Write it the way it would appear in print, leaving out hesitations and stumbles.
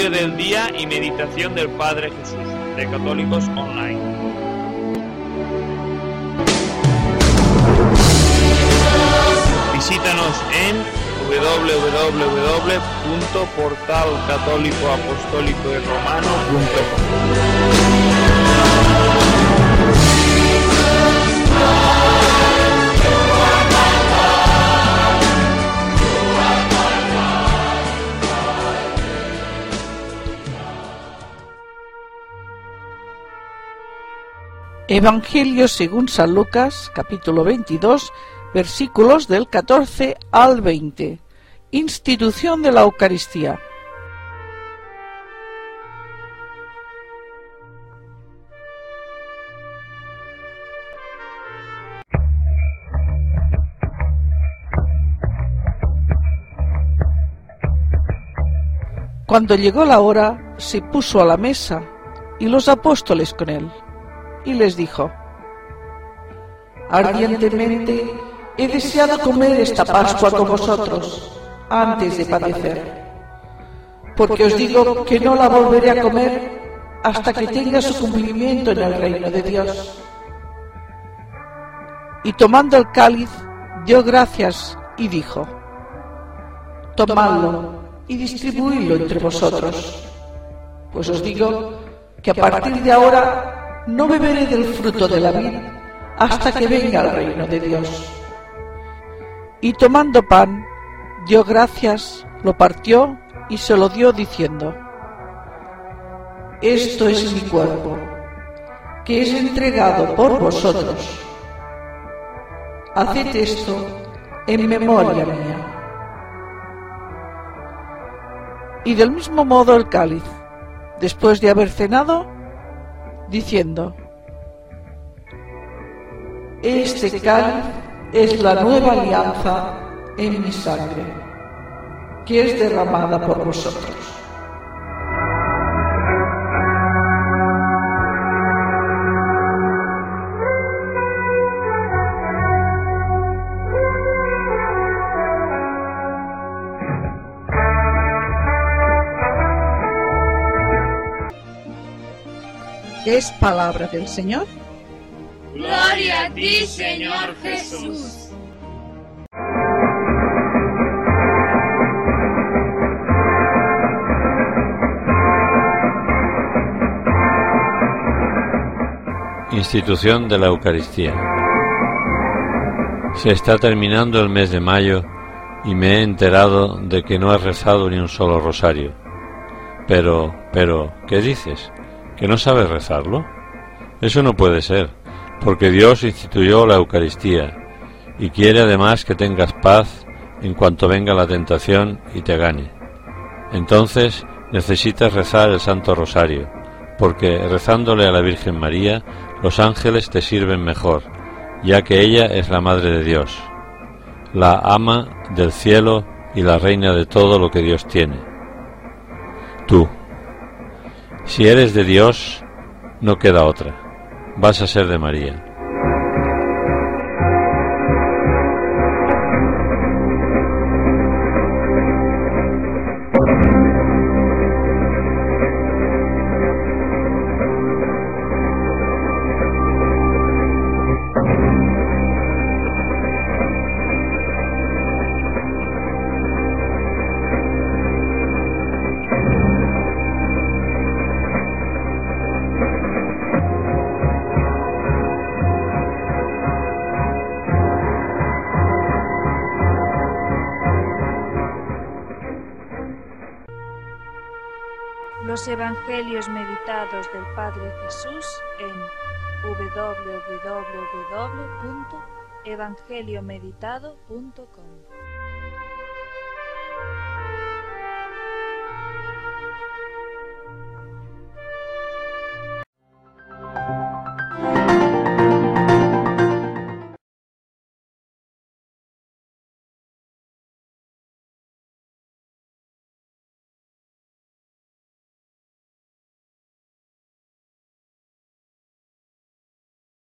Evangelio del día y meditación del Padre Jesús, de Católicos Online. Visítanos en www.portalcatólicoapostólicoyromano.com. Evangelio según San Lucas, capítulo 22, versículos del 14 al 20. Institución de la Eucaristía. Cuando llegó la hora, se puso a la mesa, y los apóstoles con él. Y les dijo: ardientemente he deseado comer esta Pascua con vosotros antes de padecer, porque os digo que no la volveré a comer hasta que tenga su cumplimiento en el reino de Dios. Y tomando el cáliz, dio gracias y dijo: tomadlo y distribuidlo entre vosotros, pues os digo que a partir de ahora no beberé del fruto de la vid hasta que venga el reino de Dios. Y tomando pan, dio gracias, lo partió y se lo dio diciendo: esto es mi cuerpo, que es entregado por vosotros. Haced esto en memoria mía. Y del mismo modo el cáliz, después de haber cenado, diciendo: este cáliz es la nueva alianza en mi sangre, que es derramada por vosotros. Es palabra del Señor. Gloria a ti, Señor Jesús. Institución de la Eucaristía. Se está terminando el mes de mayo y me he enterado de que no has rezado ni un solo rosario. Pero, ¿qué dices? ¿Que no sabes rezarlo? Eso no puede ser, porque Dios instituyó la Eucaristía y quiere además que tengas paz en cuanto venga la tentación y te gane. Entonces necesitas rezar el Santo Rosario, porque rezándole a la Virgen María, los ángeles te sirven mejor, ya que ella es la Madre de Dios, la ama del cielo y la reina de todo lo que Dios tiene. Tú, si eres de Dios, no queda otra, vas a ser de María. Los Evangelios meditados del Padre Jesús en www.evangeliomeditado.com.